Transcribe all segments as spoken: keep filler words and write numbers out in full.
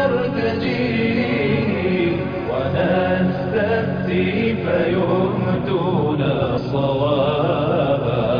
نرتجي ونستفتي فيهدون صوابا،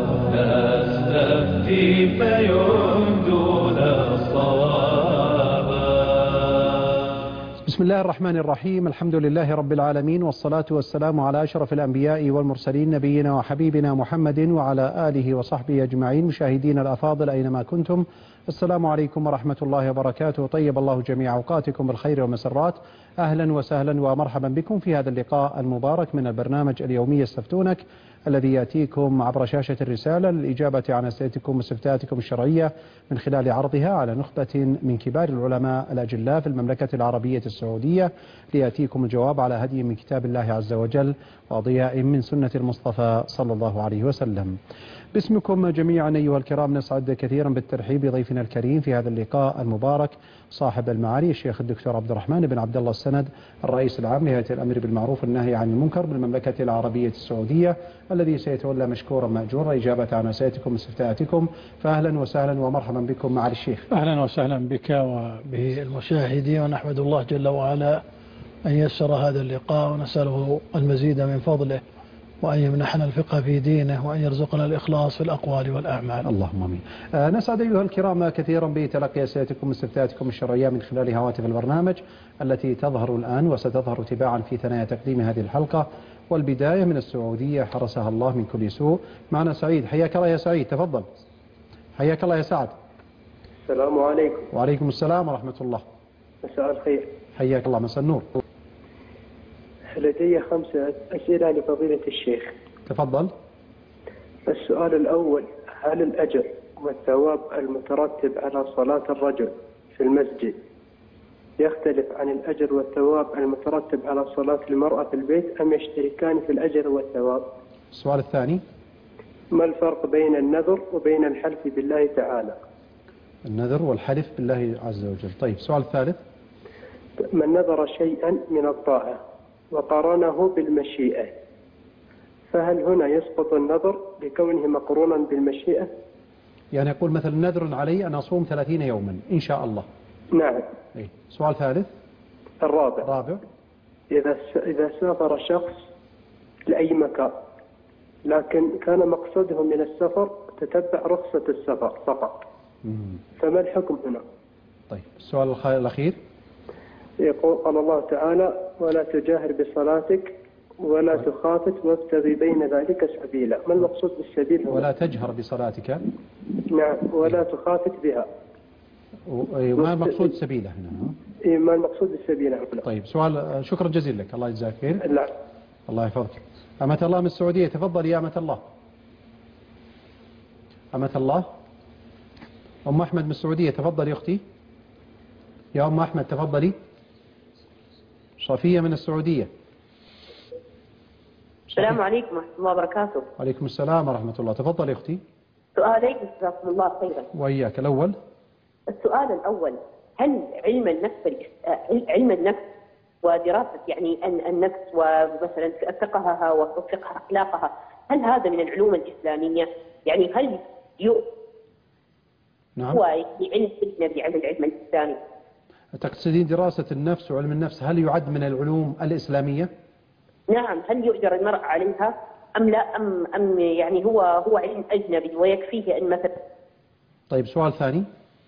نستفتي فيهدون صوابا. بسم الله الرحمن الرحيم. الحمد لله رب العالمين، والصلاة والسلام على أشرف الأنبياء والمرسلين، نبينا وحبيبنا محمد وعلى آله وصحبه أجمعين. مشاهدين الأفاضل أينما كنتم، السلام عليكم ورحمة الله وبركاته. طيب الله جميع أوقاتكم بالخير والمسرات. أهلا وسهلا ومرحبا بكم في هذا اللقاء المبارك من البرنامج اليومي استفتونك، الذي يأتيكم عبر شاشة الرسالة للإجابة عن أسئلتكم واستفتاءاتكم الشرعية من خلال عرضها على نخبة من كبار العلماء الأجلاء في المملكة العربية السعودية، ليأتيكم الجواب على هدي من كتاب الله عز وجل وضياء من سنة المصطفى صلى الله عليه وسلم. باسمكم جميعا أيها الكرام نسعد كثيرا بالترحيب بضيفنا الكريم في هذا اللقاء المبارك، صاحب المعالي الشيخ الدكتور عبد الرحمن بن عبد الله السند، الرئيس العام لهيئة الأمر بالمعروف والنهي عن المنكر بالمملكة العربية السعودية، الذي سيتولى مشكورا مأجورا إجابة عن أسئلتكم واستفتاءاتكم. فأهلا وسهلا ومرحبا بكم معالي الشيخ. أهلا وسهلا بك وبالمشاهدين، ونحمد الله جل وعلا أن يسر هذا اللقاء، ونسأله المزيد من فضله، وأن يمنحنا الفقه في دينه، وأن يرزقنا الإخلاص في الأقوال والأعمال. اللهم آمين. آه نسعد أيها الكرام كثيرا بتلقي أسئلتكم واستفتاءاتكم الشرعية من خلال هواتف البرنامج التي تظهر الآن وستظهر تباعا في ثنايا تقديم هذه الحلقة. والبداية من السعودية حرسها الله من كل سوء. معنا سعيد، حياك الله يا سعيد، تفضل. حياك الله يا سعد. السلام عليكم. وعليكم السلام ورحمة الله. مساء الخير. حياك الله، مساء النور. لدي خمسة أسئلة لفضيلة الشيخ. تفضل. السؤال الأول: هل الأجر والثواب المترتب على صلاة الرجل في المسجد يختلف عن الأجر والثواب المترتب على صلاة المرأة في البيت، أم يشتركان في الأجر والثواب؟ السؤال الثاني: ما الفرق بين النذر وبين الحلف بالله تعالى؟ النذر والحلف بالله عز وجل. طيب، السؤال الثالث: من نذر شيئا من الطاعة وقارنه بالمشيئة، فهل هنا يسقط النذر لكونه مقرونا بالمشيئة؟ يعني يقول مثلا نذر علي أن أصوم ثلاثين يوما إن شاء الله. نعم. إيه. سؤال ثالث. الرابع: رابع: إذا إذا سافر شخص لأي مكان، لكن كان مقصده من السفر تتبع رخصة السفر فقط، مم. فما الحكم هنا؟ طيب، السؤال الأخير: يقول قال الله تعالى: ولا تجاهر بصلاتك ولا تخافت وابتغي بين ذلك سبيلا. ما المقصود بالسبيل هنا؟ ولا تجهر بصلاتك. نعم. ولا تخافت بها. ما المقصود سبيله هنا؟ ما المقصود بالسبيل هنا؟ طيب، سؤال. شكرا جزيلا لك، الله يجزاك خير. لا. الله يحفظك. أمة الله من السعودية، تفضل يا أمة الله. أمة الله. أم أحمد من السعودية، تفضل يا أختي. يا أم أحمد تفضلي. صفية من السعودية. السلام عليكم ورحمة الله وبركاته. وعليكم السلام ورحمة الله. تفضل يا أختي. سؤالين جزاكم الله خيرا. وإياك. الأول: السؤال الأول: هل علم النفس علم النفس ودراسة يعني النفس ومثلا فقهها وفقه أخلاقها، هل هذا من العلوم الإسلامية؟ يعني هل يو نعم. هو علم أجنبي عن العلم الإسلامي؟ تقصدين دراسة النفس وعلم النفس هل يعد من العلوم الإسلامية؟ نعم. هل يؤجر المرء عليها أم لا، أم أم يعني هو هو علم أجنبي ويكفيه أن مثلا. طيب، سؤال ثاني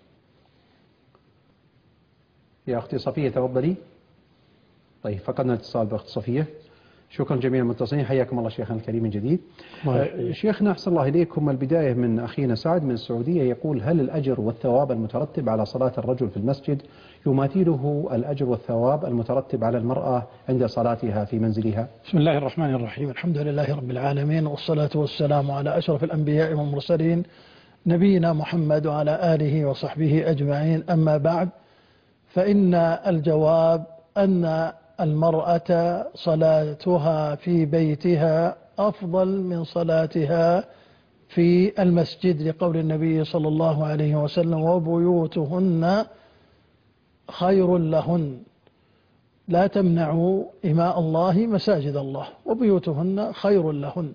يا أختي صفية، تفضلي. طيب، فقدنا الاتصال بأخت صفية. شكرا جميع المتصلين، حياكم الله شيخنا الكريم من جديد. آه شيخنا أحسن الله إليكم. البداية من أخينا سعد من السعودية، يقول: هل الأجر والثواب المترتب على صلاة الرجل في المسجد يماثله الأجر والثواب المترتب على المرأة عند صلاتها في منزلها؟ بسم الله الرحمن الرحيم. الحمد لله رب العالمين، والصلاة والسلام على أشرف الأنبياء والمرسلين، نبينا محمد وعلى آله وصحبه أجمعين. أما بعد، فإن الجواب أن المرأة صلاتها في بيتها أفضل من صلاتها في المسجد، لقول النبي صلى الله عليه وسلم: وبيوتهن خير لهن، لا تمنعوا إماء الله مساجد الله، وبيوتهن خير لهن.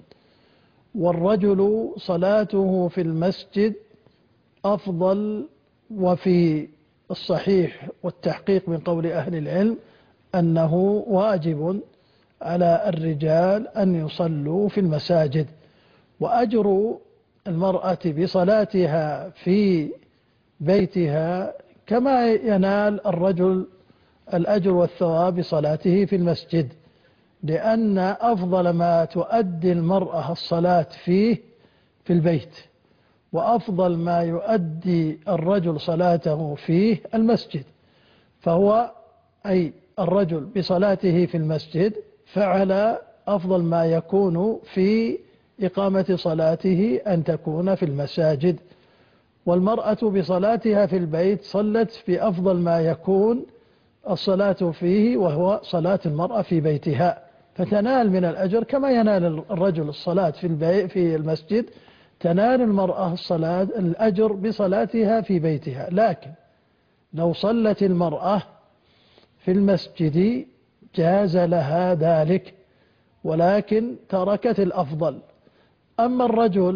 والرجل صلاته في المسجد أفضل، وفي الصحيح والتحقيق من قول أهل العلم أنه واجب على الرجال أن يصلوا في المساجد، وأجر المرأة بصلاتها في بيتها كما ينال الرجل الأجر والثواب بصلاته في المسجد، لأن أفضل ما تؤدي المرأة الصلاة فيه في البيت، وأفضل ما يؤدي الرجل صلاته فيه المسجد، فهو أي الرجل بصلاته في المسجد فعل أفضل ما يكون في إقامة صلاته أن تكون في المساجد، والمرأة بصلاتها في البيت صلت في أفضل ما يكون الصلاة فيه وهو صلاة المرأة في بيتها، فتنال من الأجر كما ينال الرجل الصلاة في البيت في المسجد، تنال المرأة الصلاة الأجر بصلاتها في بيتها. لكن لو صلت المرأة في المسجد جاز لها ذلك، ولكن تركت الأفضل. أما الرجل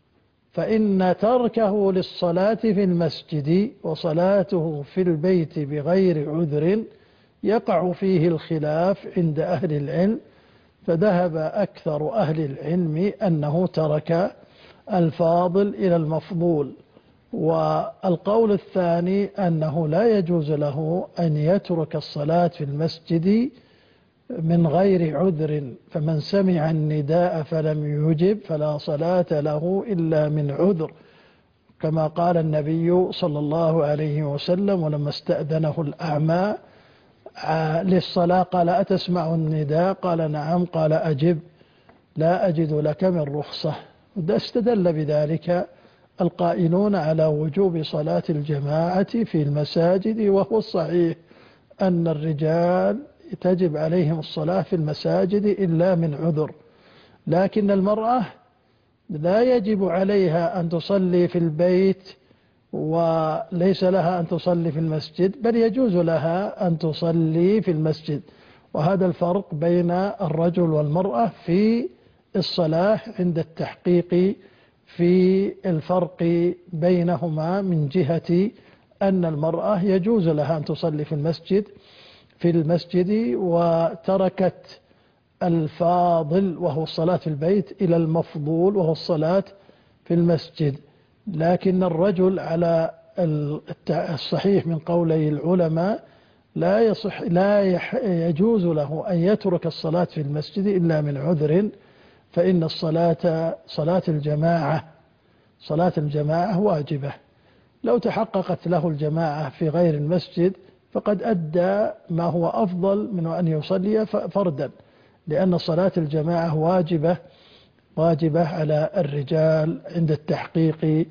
فإن تركه للصلاة في المسجد وصلاته في البيت بغير عذر يقع فيه الخلاف عند أهل العلم، فذهب أكثر أهل العلم أنه ترك الفاضل إلى المفضول، والقول الثاني أنه لا يجوز له أن يترك الصلاة في المسجد من غير عذر، فمن سمع النداء فلم يجب فلا صلاة له إلا من عذر، كما قال النبي صلى الله عليه وسلم ولما استأذنه الأعمى للصلاة قال أتسمع النداء؟ قال نعم، قال أجب لا أجد لك من رخصة. استدل بذلك القائلون على وجوب صلاة الجماعة في المساجد، وهو الصحيح أن الرجال تجب عليهم الصلاة في المساجد إلا من عذر، لكن المرأة لا يجب عليها أن تصلي في البيت وليس لها أن تصلي في المسجد، بل يجوز لها أن تصلي في المسجد، وهذا الفرق بين الرجل والمرأة في الصلاة عند التحقيق في الفرق بينهما من جهة أن المرأة يجوز لها أن تصلي في المسجد في المسجد وتركت الفاضل وهو الصلاة في البيت إلى المفضول وهو الصلاة في المسجد. لكن الرجل على الصحيح من قولي العلماء لا يصح لا يجوز له أن يترك الصلاة في المسجد إلا من عذر، فإن الصلاة صلاة الجماعة صلاة الجماعة واجبة، لو تحققت له الجماعة في غير المسجد فقد أدى ما هو أفضل من أن يصلي فردا، لأن صلاة الجماعة واجبة واجبة على الرجال عند التحقيق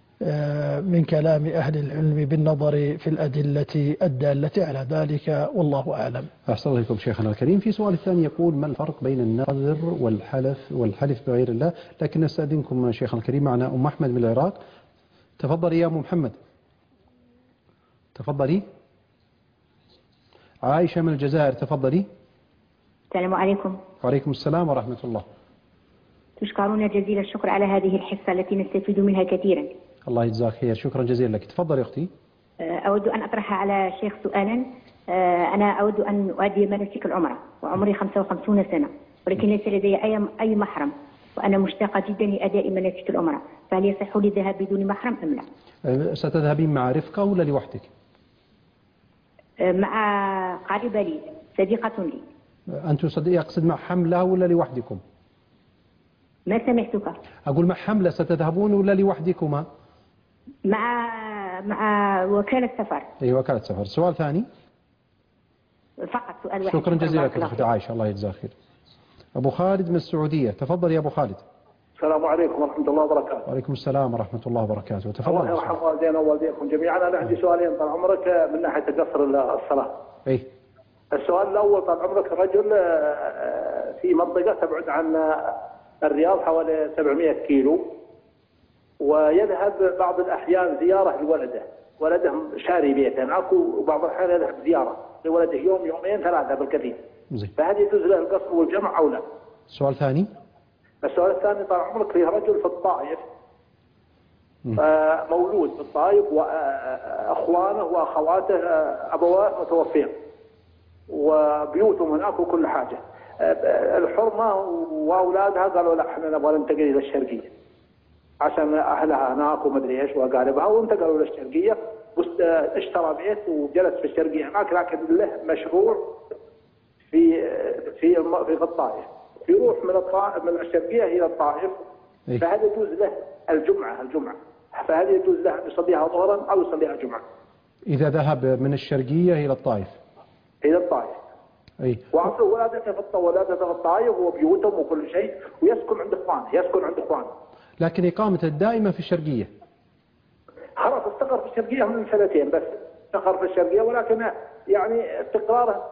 من كلام أهل العلم بالنظر في الأدلة الدالة على ذلك، والله أعلم. أحسن الله إليكم شيخنا الكريم. في سؤال الثاني يقول: ما الفرق بين النذر والحلف والحلف بغير الله؟ لكن نستأذنكم شيخنا الكريم، معنا أم أحمد من العراق. تفضلي يا أم محمد. تفضلي. عائشة من الجزائر، تفضلي. السلام عليكم. وعليكم السلام ورحمة الله. تشكرون جزيل الشكر على هذه الحصة التي نستفيد منها كثيرا. الله يجزاك خير، شكرا جزيلا لك. تفضلي أختي. أود أن أطرح على الشيخ سؤالا. أنا أود أن أؤدي مناسك العمرة وعمري خمسة وخمسين سنة، ولكن ليس لدي أي أي محرم، وأنا مشتاقة جدا لأداء مناسك العمرة، فهل يصح لي الذهاب بدون محرم أم لا؟ ستذهبين مع رفقة ولا لوحدك؟ مع قريبة لي، صديقة لي. أنت يقصد مع حملة ولا لوحدكم؟ ما سمعتك. أقول مع حملة ستذهبون ولا لوحدكما؟ مع مع وكالة سفر. أي وكالة سفر. سؤال ثاني؟ فقط سؤال واحد. شكرا جزيلا لك أختي عائشة، الله يجزاك خير. أبو خالد من السعودية، تفضل يا أبو خالد. السلام عليكم ورحمة الله وبركاته. وعليكم السلام ورحمة الله وبركاته، تفضل. الله يرحم والدينا ووالديكم جميعا. أنا عندي سؤالين طال عمرك من ناحية قصر الصلاة. إيه. السؤال الأول طال عمرك، رجل في منطقة تبعد عن الرياض حوالي سبعمائة كيلو، ويذهب بعض الأحيان زيارة لولده، ولده شاري بيته معك، وبعض الأحيان يذهب زيارة لولده يوم يومين ثلاثة بالكثير. فهل يجوز له القصر والجمع أو لا؟ سؤال ثاني. السؤال الثاني طال عمرك، فيه رجل في الطائف آه، مولود في الطائف واخوانه واخواته آه، ابواه متوفين وبيوتهم هناك وكل حاجه. آه، الحرمه واولادها قالوا لا احنا نبغى ننتقل الى الشرقيه عشان اهلها هناك ومدري ايش واقاربها، وانتقلوا للشرقيه واشترى بيت وجلس في الشرقيه هناك، لكن له مشروع في في في الطائف، يروح من الطائف من الشرقيه الى الطائف، فهذا يجوز له الجمعه الجمعه فهذه يجوز له ان يصليها ظهرا او يصليها جمعه. اذا ذهب من الشرقيه الى الطائف. الى الطائف. اي. وعنده ولادته في ولادته في الطائف وبيوتهم وكل شيء، ويسكن عند اخوانه، يسكن عند اخوانه. لكن اقامته الدائمه في الشرقيه. خلاص استقر في الشرقيه من سنتين بس، استقر في الشرقيه، ولكن يعني استقراره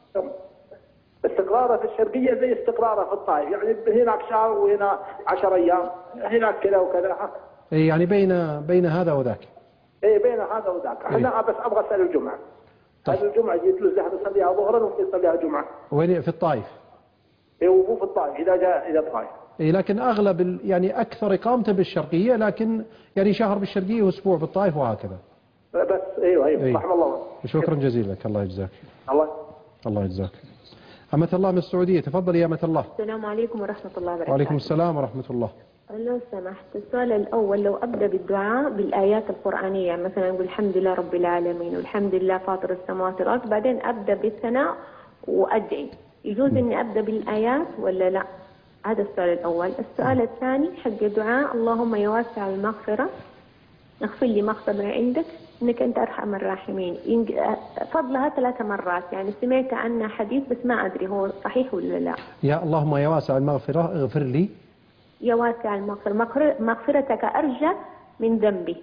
استقراره في الشرقيه زي استقراره في الطائف، يعني هناك شهر وهنا عشر ايام، هناك كذا وكذا. اي يعني بين بين هذا وذاك. اي بين هذا وذاك، احنا بس ابغى اسال الجمعه. طيب. هذه الجمعه يجوز له يصليها ظهرا ويصليها جمعه. وين في الطائف؟ اي وهو في الطائف اذا جاء الى الطائف. اي لكن اغلب ال... يعني اكثر اقامته بالشرقيه، لكن يعني شهر بالشرقيه واسبوع بالطائف وهكذا. بس ايوه ايوه أي. رحم الله. شكرا جزيلا لك، الله يجزاك. الله الله يجزاك. أمة الله من السعودية، تفضلي يا أمة الله. السلام عليكم ورحمة الله وبركاته. وعليكم السلام ورحمة الله. لو سمحت، السؤال الأول لو أبدأ بالدعاء بالآيات القرآنية، مثلا أقول الحمد لله رب العالمين والحمد لله فاطر السماوات والأرض، بعدين أبدأ بالثناء وأدعي، يجوز إني أبدأ بالآيات ولا لا؟ هذا السؤال الأول. السؤال الثاني حق دعاء اللهم يا واسع المغفرة اغفر لي مغفرة عندك إنك أنت أرحم الراحمين، فضلها ثلاث مرات، يعني سمعت عنها حديث بس ما أدري هو صحيح ولا لا. يا اللهم يا واسع المغفرة اغفر لي، يا واسع المغفرة مغفرتك أرجى من ذنبي،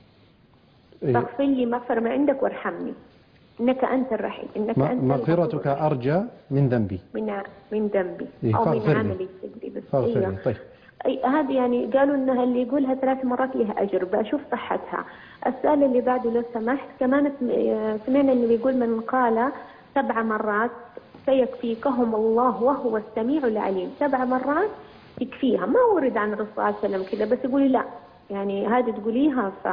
فاغفر لي مغفرة من عندك وارحمني إنك أنت الرحيم، إنك أنت مغفرتك أرجى من ذنبي من من ذنبي إيه؟ أو من عملي سجلي بس. فاغفر لي. طيب أي هذه يعني قالوا إنها اللي يقولها ثلاث مرات لها أجر، بشوف صحتها. السؤال اللي بعده لو سمحت، كمان سمعنا إنه يقول من قال سبع مرات سيكفيكهم الله وهو السميع العليم، سبع مرات يكفيها، ما ورد عن الرسول صلى الله عليه وسلم كذا، بس يقولي لا يعني هذه تقوليها ف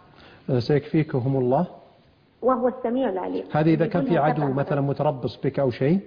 سيكفيكهم الله وهو السميع العليم. هذه إذا كان في عدو مثلا متربص بك أو شيء.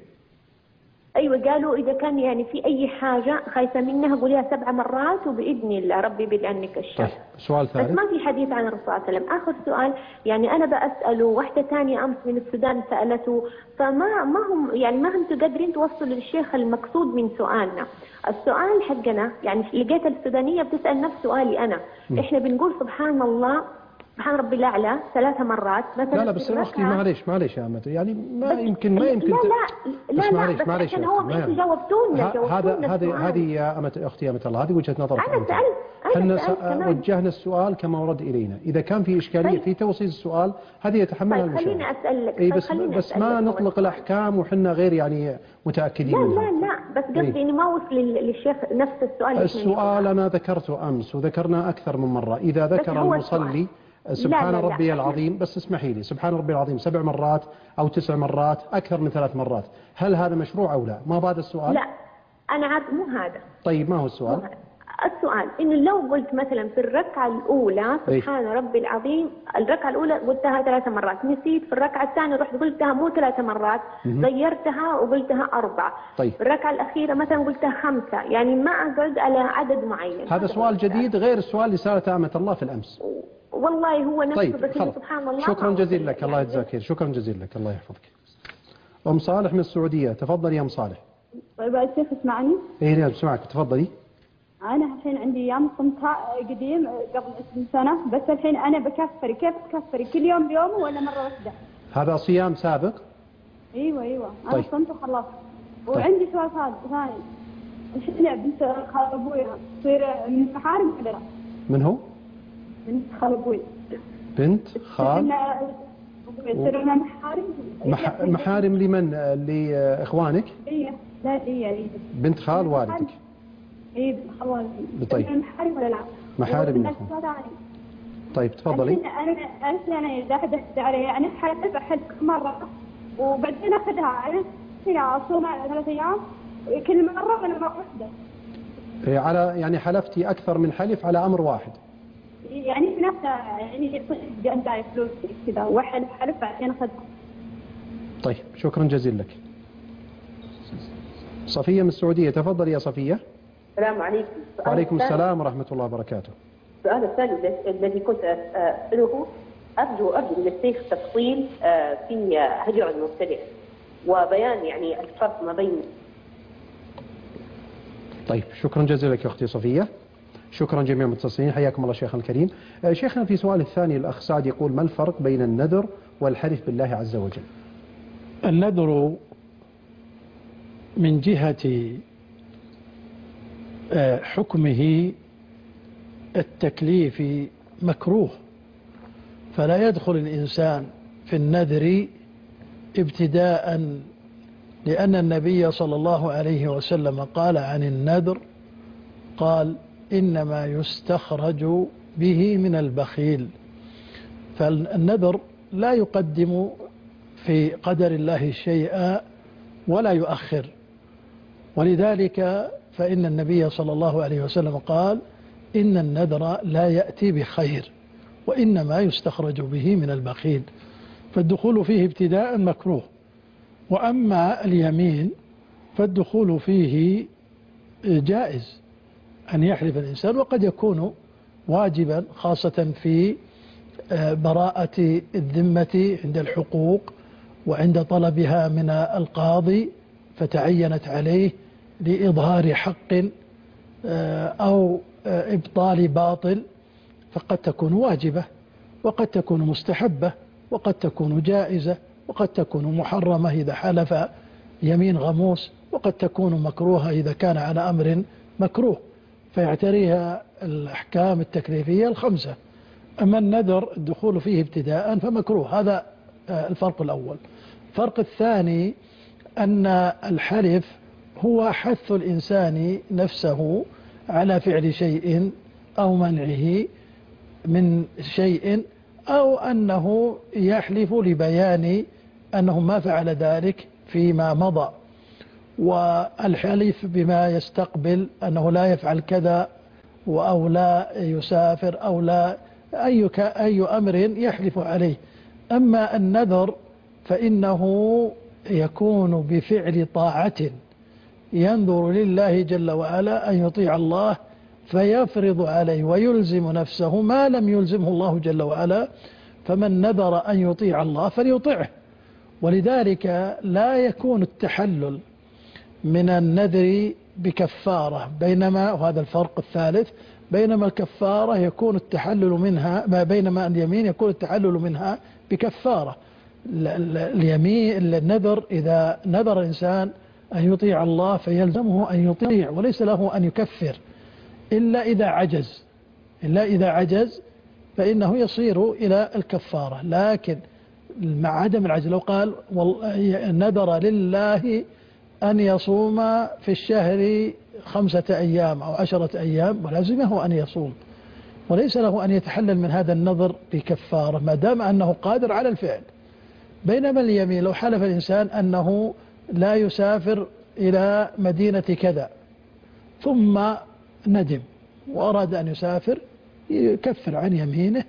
أيوة قالوا إذا كان يعني في أي حاجة خايفة منها قوليها سبع مرات وبإذن الله ربي يبعد عنك الشر. طيب سؤال ثالث. بس ما في حديث عن الرسول صلى الله عليه وسلم. آخر سؤال، يعني أنا بأسأله واحدة ثانية أمس من السودان سألته، فما ما هم يعني ما هم قادرين توصلوا للشيخ المقصود من سؤالنا. السؤال حقنا يعني لقيت السودانية بتسأل نفس سؤالي أنا، م. إحنا بنقول سبحان الله سبحان ربي الأعلى ثلاث مرات مثلا. لا لا بس أختي معليش معليش يا أمتي، يعني ما يمكن ما يمكن لا لا لا لا معليش بس معليش عشان هو ما جاوبتونا هذا هذه هذه يا أمتي أختي يا أمتي الله، هذه وجهة نظر. أنا سألت احنا وجهنا السؤال كما ورد إلينا، إذا كان في إشكالية طيب. في توصيل السؤال هذه يتحملها طيب المشاهد. خليني أسألك. إيه بس بس ما نطلق الأحكام وحنا غير يعني متأكدين لا منها. لا لا بس قصدي إني ما وصل للشيخ نفس السؤال. السؤال أنا ذكرته أمس وذكرنا أكثر من مرة، إذا ذكر المصلي سبحان لا لا ربي لا. العظيم، بس اسمحي لي، سبحان ربي العظيم سبع مرات أو تسع مرات أكثر من ثلاث مرات، هل هذا مشروع أو لا؟ ما بعد السؤال؟ لا أنا عارف مو هذا. طيب ما هو السؤال؟ السؤال إنه لو قلت مثلا في الركعة الأولى سبحان أي. ربي العظيم، الركعة الأولى قلتها ثلاث مرات، نسيت في الركعة الثانية رحت قلتها مو ثلاث مرات، غيرتها وقلتها أربعة. طيب. الركعة الأخيرة مثلا قلتها خمسة، يعني ما أقعد على عدد معين. هذا سؤال جديد غير السؤال اللي سألته أمة الله في الأمس. والله هو نفسه. طيب بس سبحان الله. شكرا جزيلا لك، الله يجزاك خير، شكرا جزيلا لك، الله يحفظك. أم صالح من السعودية، تفضلي يا أم صالح. طيب يا شيخ اسمعني؟ إيه نعم سمعك، تفضلي. أنا الحين عندي أيام صمتها قديم قبل عشرين سنة، بس الحين أنا بكفر، كيف تكفري؟ كل يوم بيوم ولا مرة واحدة؟ هذا صيام سابق؟ أيوة أيوة أنا طيب. صمت وخلصت. وعندي سؤال ثاني، الحين بنت خال أبويا تصير من المحارم ولا لا؟ من هو؟ بنت خال أبوي. بنت خال؟ تصير لنا محارم؟ مح... محارم لمن؟ لإخوانك؟ إيه لا إيه إيه. بنت خال والدك؟ ايه بنت خال والدي. طيب. محارم ولا لا؟ محارم لكم. طيب تفضلي. انا انا يعني دحدحت عليه، يعني حلف احد مره وبعدين اخذها انا هنا اصوم ثلاث ايام كل مره ولا مره واحده. على يعني حلفتي اكثر من حلف على امر واحد. اي يعني في ناس يعني يعطوني أنت فلوس كذا وحلف حلف بعدين أخذ. طيب شكرا جزيلا لك. صفية من السعودية، تفضل يا صفية. السلام عليكم. وعليكم السلام ورحمة الله وبركاته. السؤال الثاني الذي كنت أسأله، أرجو أرجو من الشيخ تفصيل في هجر المبتدع وبيان يعني الفرق ما بين. طيب شكرا جزيلا لك يا أختي صفية. شكرا جميع المتصلين، حياكم الله شيخنا الكريم. شيخنا في سؤال الثاني الأخ سعد يقول: ما الفرق بين النذر والحلف بالله عز وجل؟ النذر من جهة حكمه التكليفي مكروه، فلا يدخل الإنسان في النذر ابتداء، لأن النبي صلى الله عليه وسلم قال عن النذر، قال: إنما يستخرج به من البخيل. فالنذر لا يقدم في قدر الله شيئا ولا يؤخر، ولذلك فإن النبي صلى الله عليه وسلم قال: إن النذر لا يأتي بخير وإنما يستخرج به من البخيل، فالدخول فيه ابتداء مكروه. وأما اليمين فالدخول فيه جائز، أن يحلف الإنسان، وقد يكون واجبا خاصة في براءة الذمة عند الحقوق وعند طلبها من القاضي فتعينت عليه لإظهار حق أو إبطال باطل، فقد تكون واجبة وقد تكون مستحبة وقد تكون جائزة وقد تكون محرمة إذا حلف يمين غموس، وقد تكون مكروهة إذا كان على أمر مكروه، فيعتريها الأحكام التكليفية الخمسة. أما النذر الدخول فيه ابتداء فمكروه، هذا الفرق الأول. الفرق الثاني أن الحلف هو حث الإنسان نفسه على فعل شيء أو منعه من شيء، أو أنه يحلف لبيان أنه ما فعل ذلك فيما مضى، والحلف بما يستقبل أنه لا يفعل كذا أو لا يسافر أو لا أي, أي أمر يحلف عليه. أما النذر فإنه يكون بفعل طاعة، ينذر لله جل وعلا أن يطيع الله فيفرض عليه ويلزم نفسه ما لم يلزمه الله جل وعلا، فمن نذر أن يطيع الله فليطيعه. ولذلك لا يكون التحلل من النذر بكفارة، بينما وهذا الفرق الثالث، بينما الكفارة يكون التحلل منها، ما بينما اليمين يكون التحلل منها بكفارة. اليمين النذر إذا نذر الإنسان أن يطيع الله فيلزمه أن يطيع وليس له أن يكفر إلا إذا عجز، إلا إذا عجز فإنه يصير إلى الكفارة. لكن مع عدم العجز، لو قال نذر لله أن يصوم في الشهر خمسة أيام أو عشرة أيام ولازمه أن يصوم، وليس له أن يتحلل من هذا النذر بكفارة ما دام أنه قادر على الفعل. بينما اليمين لو حلف الإنسان أنه لا يسافر إلى مدينة كذا ثم ندم وأراد أن يسافر، يكفر عن يمينه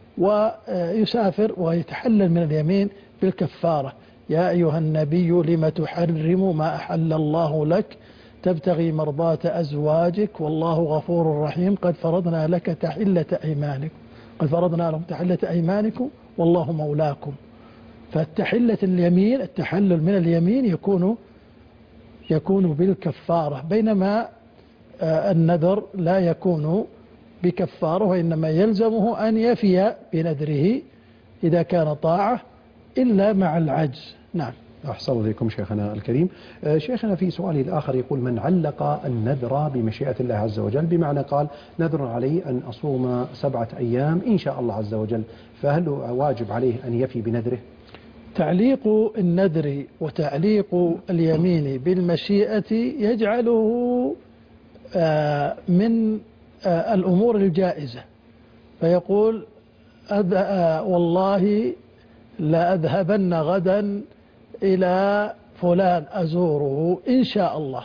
ويسافر ويتحلل من اليمين بالكفارة. يا أيها النبي لم تحرم ما أحل الله لك تبتغي مرضات أزواجك والله غفور رحيم قد فرضنا لك تحلة أيمانكم قد فرضنا لكم تحلة أيمانكم والله مولاكم. فالتحلة اليمين التحلل من اليمين يكون يكون بالكفارة، بينما النذر لا يكون بكفارة وإنما يلزمه أن يفي بنذره إذا كان طاعة إلا مع العجز. نعم. أحسن إليكم شيخنا الكريم. شيخنا في سؤاله الآخر يقول: من علق النذر بمشيئة الله عز وجل، بمعنى قال نذر علي أن أصوم سبعة أيام إن شاء الله عز وجل، فهل واجب عليه أن يفي بنذره؟ تعليق النذر وتعليق اليمين بالمشيئة يجعله من الأمور الجائزة، فيقول والله لا أذهبن غدا إلى فلان أزوره إن شاء الله،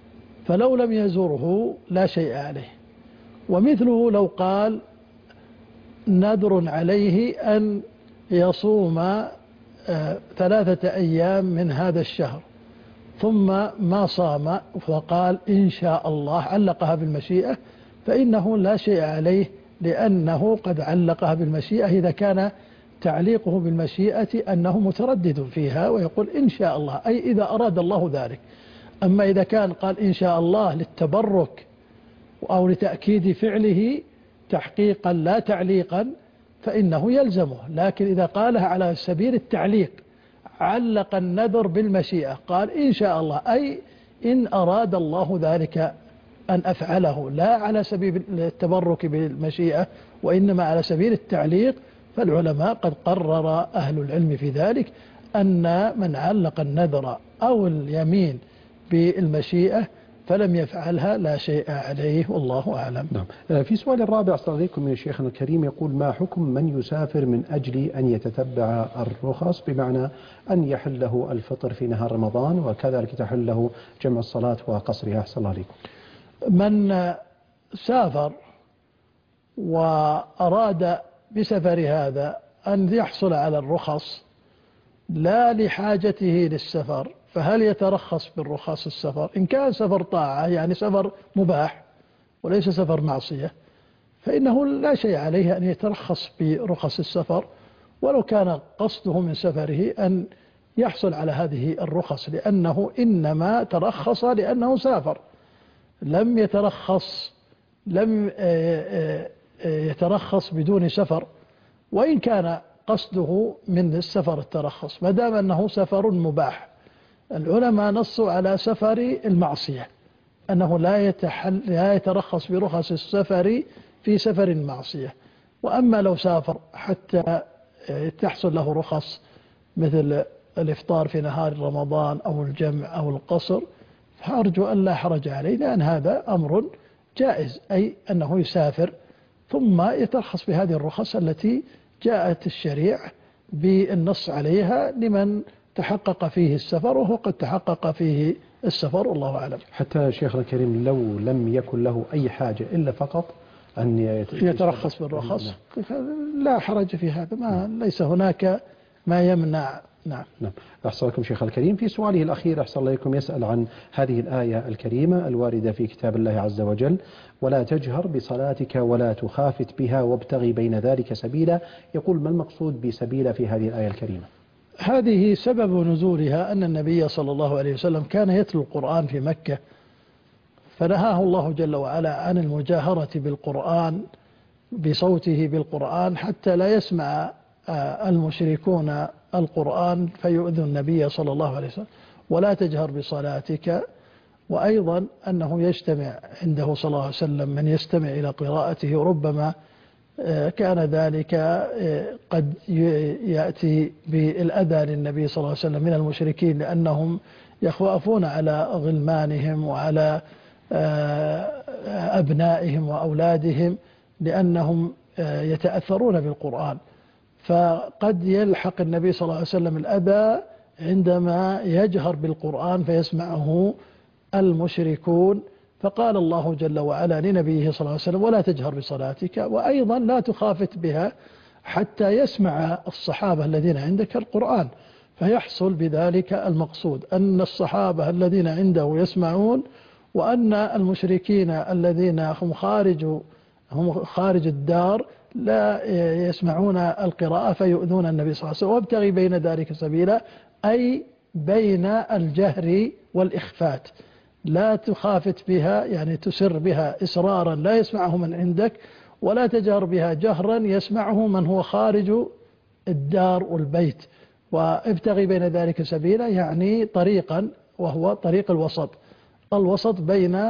فلو لم يزوره لا شيء عليه. ومثله لو قال نذر عليه أن يصوم آه ثلاثة أيام من هذا الشهر ثم ما صام فقال إن شاء الله علقها بالمشيئة، فإنه لا شيء عليه، لأنه قد علقها بالمشيئة إذا كان تعليقه بالمشيئة أنه متردد فيها ويقول إن شاء الله، أي إذا أراد الله ذلك. أما إذا كان قال إن شاء الله للتبرك أو لتأكيد فعله تحقيقا لا تعليقا فإنه يلزمه، لكن إذا قالها على سبيل التعليق علق النذر بالمشيئة، قال إن شاء الله أي إن أراد الله ذلك أن أفعله، لا على سبيل التبرك بالمشيئة وإنما على سبيل التعليق، فالعلماء قد قرر أهل العلم في ذلك أن من علق النذر أو اليمين بالمشيئة فلم يفعلها لا شيء عليه، والله أعلم. نعم. في سؤال الرابع صديقكم من شيخنا الكريم يقول: ما حكم من يسافر من أجل أن يتتبع الرخص، بمعنى أن يحل له الفطر في نهار رمضان وكذلك تحل له جمع الصلاة وقصرها؟ أحسن الله عليكم. من سافر وأراد بسفر هذا أن يحصل على الرخص لا لحاجته للسفر، فهل يترخص بالرخص السفر؟ إن كان سفر طاعة يعني سفر مباح وليس سفر معصية فإنه لا شيء عليه أن يترخص برخص السفر، ولو كان قصده من سفره أن يحصل على هذه الرخص، لأنه إنما ترخص لأنه سافر، لم يترخص لم يترخص بدون سفر، وإن كان قصده من السفر الترخص ما دام أنه سفر مباح. العلماء نصوا على سفر المعصية أنه لا يتحل لا يترخص برخص السفر في سفر المعصية. وأما لو سافر حتى تحصل له رخص مثل الإفطار في نهار رمضان أو الجمع أو القصر فأرجو أن لا حرج عليه، لأن هذا أمر جائز، أي أنه يسافر ثم يترخص بهذه الرخص التي جاءت الشريعة بالنص عليها لمن تحقق فيه السفر، وهو قد تحقق فيه السفر، والله أعلم. حتى شيخنا الكريم لو لم يكن له أي حاجة إلا فقط أن يترخص بالرخص لا حرج في هذا، ما ليس هناك ما يمنع. نعم. نعم. أحسن لكم شيخ الكريم. في سؤاله الأخير أحسن الله إليكم يسأل عن هذه الآية الكريمة الواردة في كتاب الله عز وجل: ولا تجهر بصلاتك ولا تخافت بها وابتغي بين ذلك سبيلا. يقول: ما المقصود بسبيلا في هذه الآية الكريمة؟ هذه سبب نزولها أن النبي صلى الله عليه وسلم كان يتلو القرآن في مكة، فنهاه الله جل وعلا عن المجاهرة بالقرآن بصوته بالقرآن حتى لا يسمع المشركون القرآن فيؤذوا النبي صلى الله عليه وسلم. ولا تجهر بصلاتك، وأيضا أنه يجتمع عنده صلى الله عليه وسلم من يستمع إلى قراءته، ربما كان ذلك قد يأتي بالأذى للنبي صلى الله عليه وسلم من المشركين، لأنهم يخافون على غلمانهم وعلى أبنائهم وأولادهم لأنهم يتأثرون بالقرآن، فقد يلحق النبي صلى الله عليه وسلم الأذى عندما يجهر بالقرآن فيسمعه المشركون. فقال الله جل وعلا لنبيه صلى الله عليه وسلم: ولا تجهر بصلاتك، وأيضا لا تخافت بها حتى يسمع الصحابة الذين عندك القرآن، فيحصل بذلك المقصود أن الصحابة الذين عنده يسمعون، وأن المشركين الذين هم خارج هم خارج الدار لا يسمعون القراءة فيؤذون النبي صلى الله عليه وسلم. وابتغي بين ذلك سبيلا، أي بين الجهر والإخفات، لا تخافت بها يعني تسر بها إسرارا لا يسمعه من عندك، ولا تجهر بها جهرا يسمعه من هو خارج الدار والبيت. وابتغي بين ذلك سبيلا يعني طريقا، وهو طريق الوسط، الوسط بين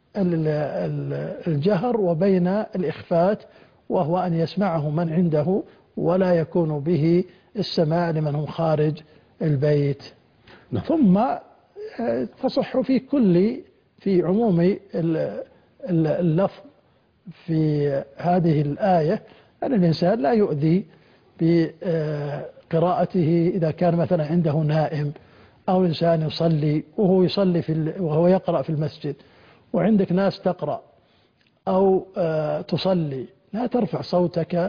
الجهر وبين الإخفات، وهو أن يسمعه من عنده ولا يكون به السماع لمن هم خارج البيت. نعم. ثم تصح في كل في عموم اللفظ في هذه الآية أن الإنسان لا يؤذي بقراءته إذا كان مثلا عنده نائم أو إنسان يصلي وهو يصلي في وهو يقرأ في المسجد وعندك ناس تقرأ أو تصلي، لا ترفع صوتك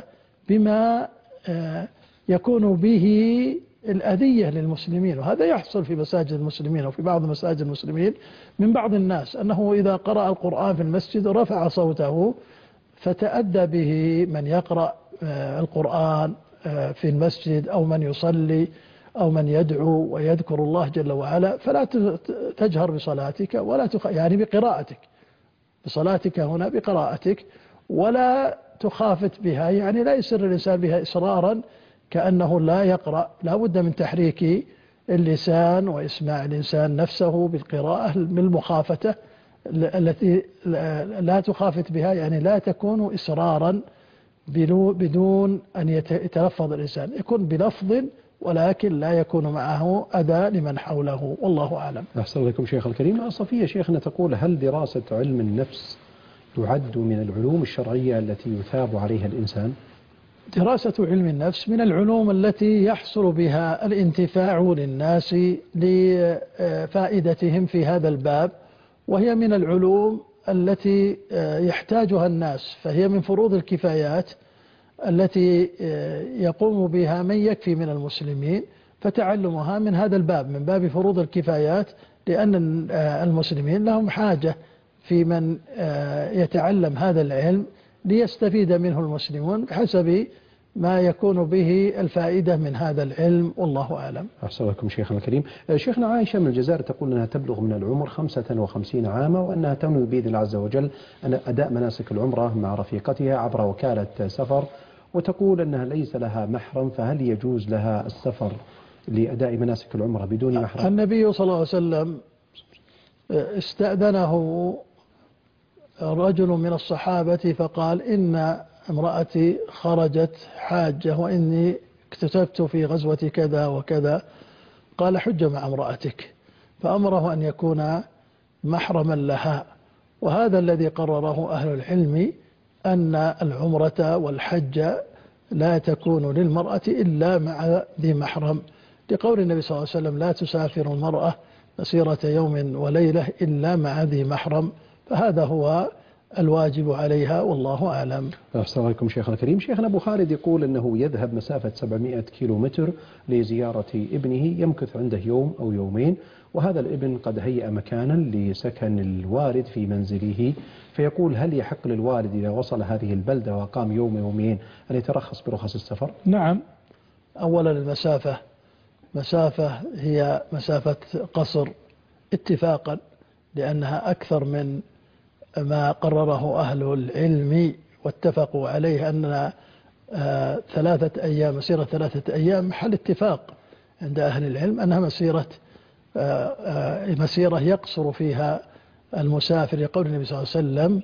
بما يكون به الأذية للمسلمين. وهذا يحصل في مساجد المسلمين أو في بعض مساجد المسلمين من بعض الناس، أنه إذا قرأ القرآن في المسجد رفع صوته فتأدى به من يقرأ القرآن في المسجد أو من يصلي أو من يدعو ويذكر الله جل وعلا، فلا تجهر بصلاتك ولا تخ... يعني بقراءتك، بصلاتك هنا بقراءتك، ولا تخافت بها، يعني لا يسر الإنسان بها إصرارا كأنه لا يقرأ. لا بد من تحريك اللسان وإسماع الإنسان نفسه بالقراءة بالمخافة التي لا تخافت بها، يعني لا تكون إصرارا بدون أن يتلفظ الإنسان، يكون بلفظ ولكن لا يكون معه أذى لمن حوله، والله أعلم. أحسن لكم شيخ الكريم. صفية شيخنا تقول: هل دراسة علم النفس يعد من العلوم الشرعية التي يثاب عليها الإنسان؟ دراسة علم النفس من العلوم التي يحصل بها الانتفاع للناس لفائدتهم في هذا الباب، وهي من العلوم التي يحتاجها الناس، فهي من فروض الكفايات التي يقوم بها من يكفي من المسلمين، فتعلمها من هذا الباب، من باب فروض الكفايات، لأن المسلمين لهم حاجة في من يتعلم هذا العلم ليستفيد منه المسلمون بحسب ما يكون به الفائدة من هذا العلم، والله أعلم. أحسن لكم شيخنا الكريم. شيخنا عائشة من الجزائر تقول أنها تبلغ من العمر خمسة وخمسين عاما، وأنها تنوي بإذن الله عز وجل أن أداء مناسك العمرة مع رفيقتها عبر وكالة سفر، وتقول أنها ليس لها محرم، فهل يجوز لها السفر لأداء مناسك العمرة بدون محرم؟ النبي صلى الله عليه وسلم استأذنه رجل من الصحابة فقال: إن امرأتي خرجت حاجة وإني اكتتبت في غزوة كذا وكذا. قال: حج مع امرأتك، فأمره أن يكون محرما لها. وهذا الذي قرره أهل العلم، أن العمرة والحج لا تكون للمرأة إلا مع ذي محرم، لقول النبي صلى الله عليه وسلم: لا تسافر المرأة مسيرة يوم وليلة إلا مع ذي محرم. فهذا هو الواجب عليها، والله أعلم. أحسن لكم شيخنا الكريم. شيخنا أبو خالد يقول أنه يذهب مسافة سبعمائة كيلو متر لزيارة ابنه، يمكث عنده يوم أو يومين، وهذا الابن قد هيأ مكانا لسكن الوالد في منزله، فيقول: هل يحق للوالد إذا وصل هذه البلدة وقام يوم يومين أن يترخص برخص السفر؟ نعم. أولا المسافة مسافة هي مسافة قصر اتفاقا، لأنها أكثر من ما قرره أهل العلم واتفقوا عليه، أن ثلاثة أيام مسيرة ثلاثة أيام محل اتفاق عند أهل العلم أنها مسيرة مسيرة يقصر فيها المسافر، يقول النبي صلى الله عليه وسلم: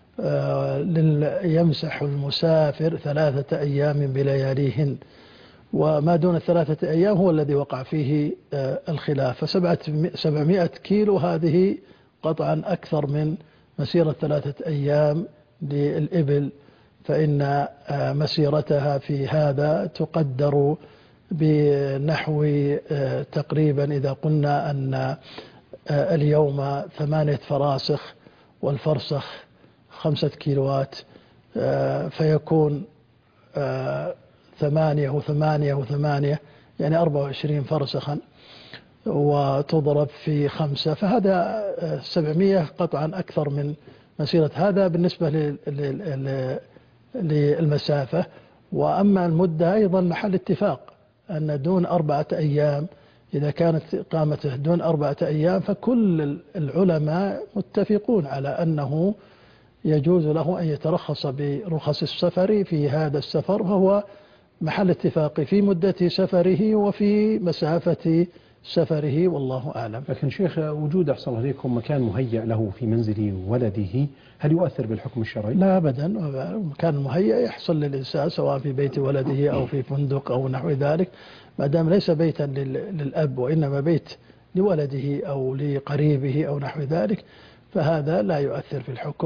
يمسح المسافر ثلاثة أيام بلياليهن. وما دون الثلاثة أيام هو الذي وقع فيه الخلاف، فسبعمائة كيلو هذه قطعا أكثر من مسيرة ثلاثة أيام للإبل، فإن مسيرتها في هذا تقدر بنحو تقريبا، إذا قلنا أن اليوم ثمانية فراسخ والفرسخ خمسة كيلوات، فيكون ثمانية وثمانية وثمانية يعني أربعة وعشرين فرسخا، وتضرب في خمسة، فهذا سبعمائة قطعا أكثر من مسيرة هذا بالنسبة للمسافة. وأما المدة أيضا محل اتفاق، أن دون أربعة أيام، إذا كانت إقامته دون أربعة أيام، فكل العلماء متفقون على أنه يجوز له أن يترخص برخص السفر في هذا السفر، وهو محل اتفاق في مدة سفره وفي مسافة سفره، والله أعلم. لكن شيخ، وجود أحسن عليكم مكان مهيأ له في منزل ولده هل يؤثر بالحكم الشرعي؟ لا أبدا. مكان مهيأ يحصل للإنسان سواء في بيت ولده أو في فندق أو نحو ذلك، ما دام ليس بيتا للأب وإنما بيت لولده أو لقريبه أو نحو ذلك، فهذا لا يؤثر في الحكم،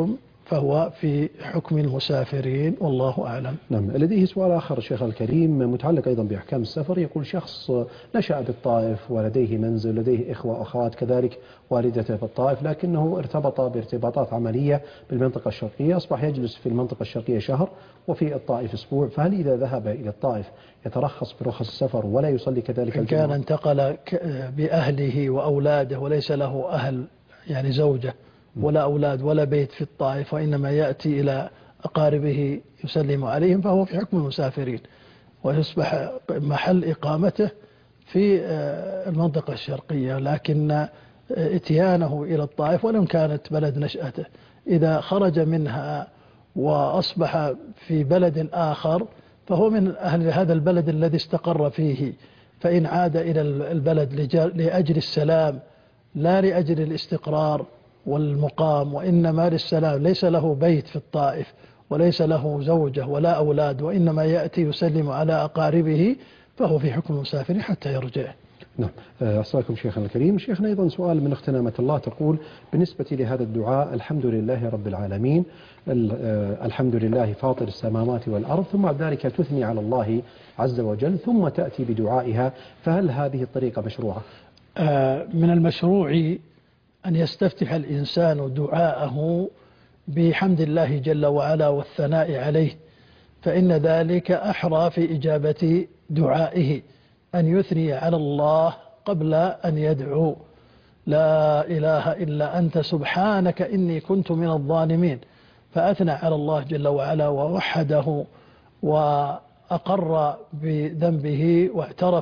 فهو في حكم المسافرين والله أعلم. نعم. لديه سؤال آخر شيخ الكريم متعلق أيضا بأحكام السفر. يقول شخص نشأ بالطائف ولديه منزل، لديه إخوة وأخوات كذلك والدته في الطائف، لكنه ارتبط بارتباطات عملية بالمنطقة الشرقية، أصبح يجلس في المنطقة الشرقية شهر وفي الطائف أسبوع، فهل إذا ذهب إلى الطائف يترخص برخص السفر ولا يصلي كذلك إن الجمعة؟ كان انتقل بأهله وأولاده وليس له أهل يعني زوجة ولا أولاد ولا بيت في الطائف، وإنما يأتي إلى أقاربه يسلم عليهم، فهو في حكم المسافرين ويصبح محل إقامته في المنطقة الشرقية، لكن اتيانه إلى الطائف ولو كانت بلد نشأته إذا خرج منها وأصبح في بلد آخر فهو من أهل هذا البلد الذي استقر فيه، فإن عاد إلى البلد لأجل السلام لا لأجل الاستقرار والمقام، وإنما للسلام، ليس له بيت في الطائف وليس له زوجة ولا أولاد، وإنما يأتي يسلم على أقاربه، فهو في حكم المسافر حتى يرجع. نعم. أصلاكم شيخنا الكريم. شيخنا أيضا سؤال من أختنا نعمة الله، تقول بالنسبة لهذا الدعاء: الحمد لله رب العالمين، الحمد لله فاطر السماوات والأرض، ثم بعد ذلك تثني على الله عز وجل ثم تأتي بدعائها، فهل هذه الطريقة مشروعة؟ من المشروع أن يستفتح الإنسان دعاءه بحمد الله جل وعلا والثناء عليه، فإن ذلك أحرى في إجابة دعائه، أن يثني على الله قبل أن يدعو: لا إله إلا أنت سبحانك إني كنت من الظالمين، فأثنى على الله جل وعلا ووحده وأقر بذنبه واعترف.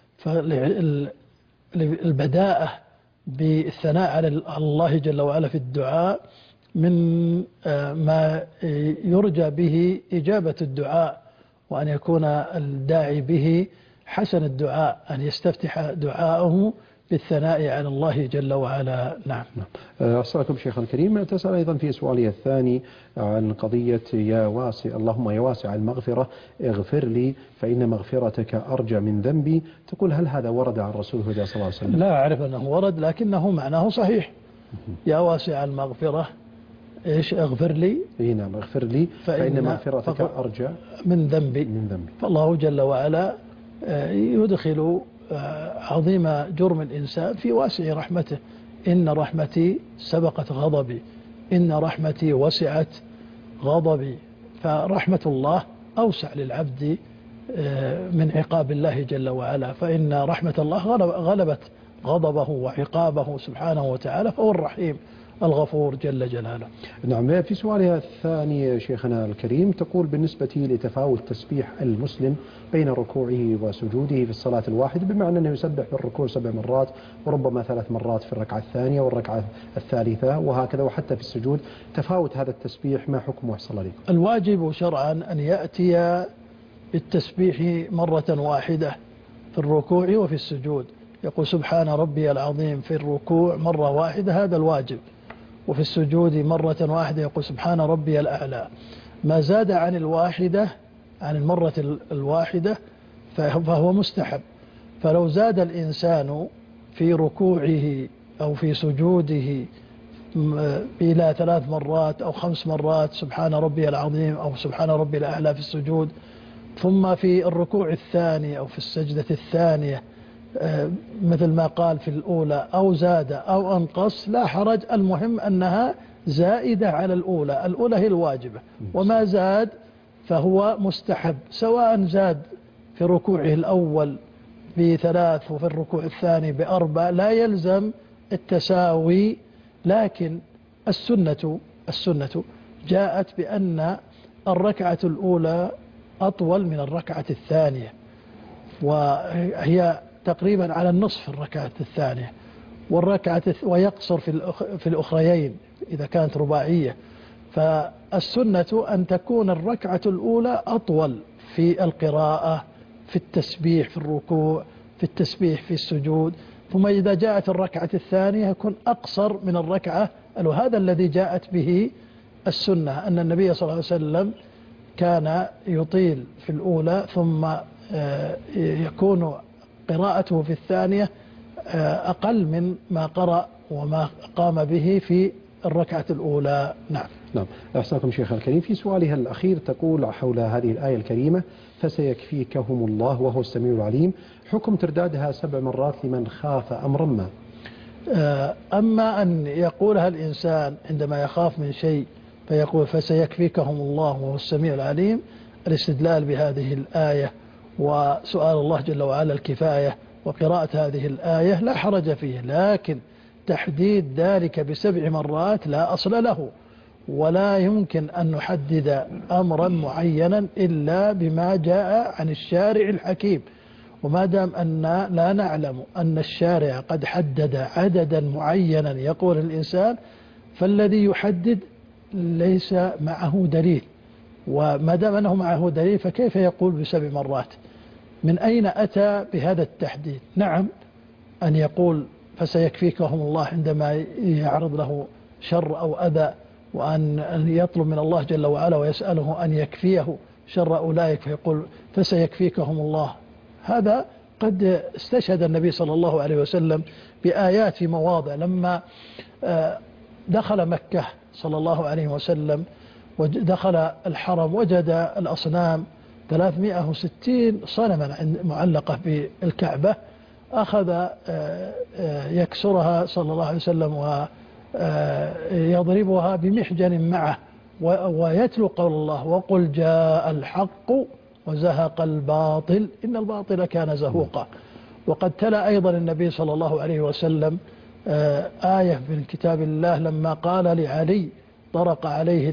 فالبداءة بالثناء على الله جل وعلا في الدعاء من ما يرجى به إجابة الدعاء، وأن يكون الداعي به حسن الدعاء، أن يستفتح دعاءه بالثناء على الله جل وعلا. نعم. أصلكم شيخ الكريم. تسأل أيضا في سؤالها الثاني عن قضية يا واسع اللهم يا واسع المغفرة اغفر لي فإن مغفرتك أرجى من ذنبي. تقول هل هذا ورد عن رسول الله صلى الله عليه وسلم؟ لا أعرف أنه ورد، لكنه معناه صحيح. يا واسع المغفرة إيش اغفر لي؟ اي نعم، اغفر لي فإن, فإن مغفرتك أرجى من ذنبي. من ذنبي. فالله جل وعلا يدخل عظيم جرم الإنسان في واسع رحمته: إن رحمتي سبقت غضبي، إن رحمتي وسعت غضبي. فرحمة الله أوسع للعبد من عقاب الله جل وعلا، فإن رحمة الله غلبت غضبه وعقابه سبحانه وتعالى، فهو الرحيم الغفور جل جلاله. نعم. في سؤالها الثاني شيخنا الكريم تقول بالنسبة لتفاوت تسبيح المسلم بين ركوعه وسجوده في الصلاة الواحدة، بمعنى أنه يسبح في الركوع سبع مرات وربما ثلاث مرات في الركعة الثانية والركعة الثالثة وهكذا، وحتى في السجود تفاوت هذا التسبيح، ما حكمه أحسن الله؟ الواجب شرعا أن يأتي بالتسبيح مرة واحدة في الركوع وفي السجود، يقول سبحان ربي العظيم في الركوع مرة واحدة، هذا الواجب، وفي السجود مرة واحدة يقول سبحان ربي الأعلى. ما زاد عن الواحدة عن المرة الواحدة فهو مستحب. فلو زاد الإنسان في ركوعه أو في سجوده إلى ثلاث مرات أو خمس مرات سبحان ربي العظيم أو سبحان ربي الأعلى في السجود، ثم في الركوع الثاني أو في السجدة الثانية مثل ما قال في الأولى أو زاد أو أنقص، لا حرج، المهم أنها زائدة على الأولى، الأولى هي الواجبة، وما زاد فهو مستحب، سواء زاد في ركوعه الأول بثلاث وفي الركوع الثاني بأربع، لا يلزم التساوي. لكن السنة السنة جاءت بأن الركعة الأولى أطول من الركعة الثانية، وهي تقريبا على النصف الركعة الثانية، والركعة ويقصر في في الأخريين إذا كانت رباعية. فالسنة أن تكون الركعة الأولى أطول في القراءة، في التسبيح في الركوع، في التسبيح في السجود، ثم إذا جاءت الركعة الثانية يكون أقصر من الركعة. وهذا الذي جاءت به السنة، أن النبي صلى الله عليه وسلم كان يطيل في الأولى ثم يكون قراءته في الثانية أقل من ما قرأ وما قام به في الركعة الأولى. نعم. نعم. أحسنكم شيخنا الكريم. في سؤالها الأخير تقول حول هذه الآية الكريمة فسيكفيكهم الله وهو السميع العليم، حكم تردادها سبع مرات لمن خاف أمرا ما. أما أن يقولها الإنسان عندما يخاف من شيء فيقول فسيكفيكهم الله وهو السميع العليم، الاستدلال بهذه الآية وسؤال الله جل وعلا الكفاية وقراءة هذه الآية لا حرج فيه، لكن تحديد ذلك بسبع مرات لا أصل له، ولا يمكن أن نحدد أمرا معينا إلا بما جاء عن الشارع الحكيم. وما دام أن لا نعلم أن الشارع قد حدد عددا معينا يقول الإنسان، فالذي يحدد ليس معه دليل، وما دام أنه معه دليل فكيف يقول بسبع مرات؟ من أين أتى بهذا التحديد؟ نعم، أن يقول فسيكفيكهم الله عندما يعرض له شر أو أذى، وأن يطلب من الله جل وعلا ويسأله أن يكفيه شر أولئك فيقول فسيكفيكهم الله. هذا قد استشهد النبي صلى الله عليه وسلم بآيات في مواضع، لما دخل مكة صلى الله عليه وسلم ودخل الحرم وجد الأصنام ثلاثمائة وستين صنما معلقة بالكعبة، أخذ يكسرها صلى الله عليه وسلم ويضربها بمحجن معه ويتلو قول الله وقل جاء الحق وزهق الباطل إن الباطل كان زهوقا. وقد تلا أيضا النبي صلى الله عليه وسلم آية من كتاب الله لما قال لعلي طرق عليه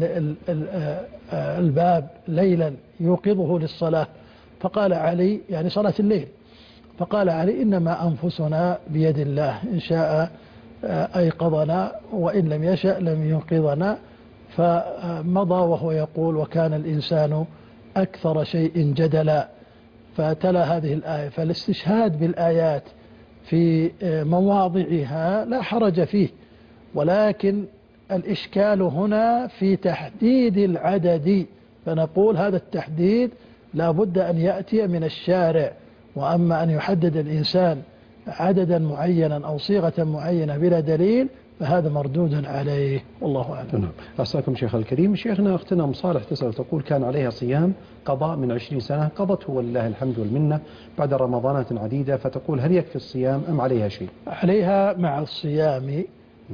الباب ليلا يوقظه للصلاة، فقال علي يعني صلاة الليل، فقال علي إنما أنفسنا بيد الله إن شاء أيقظنا وإن لم يشأ لم يوقظنا، فمضى وهو يقول وكان الإنسان أكثر شيء جدلا، فتلا هذه الآية. فالاستشهاد بالآيات في مواضعها لا حرج فيه، ولكن الإشكال هنا في تحديد العدد، فنقول هذا التحديد لا بد أن يأتي من الشارع، وأما أن يحدد الإنسان عددا معينا أو صيغة معينة بلا دليل فهذا مردود عليه، والله أعلم. نعم. أحسنكم شيخ الكريم. شيخنا أختنا أم صالح تسأل تقول كان عليها صيام قضاء من عشرين سنة قضته ولله الحمد والمنة بعد رمضانات عديدة، فتقول هل يكفي الصيام أم عليها شيء؟ عليها مع الصيام،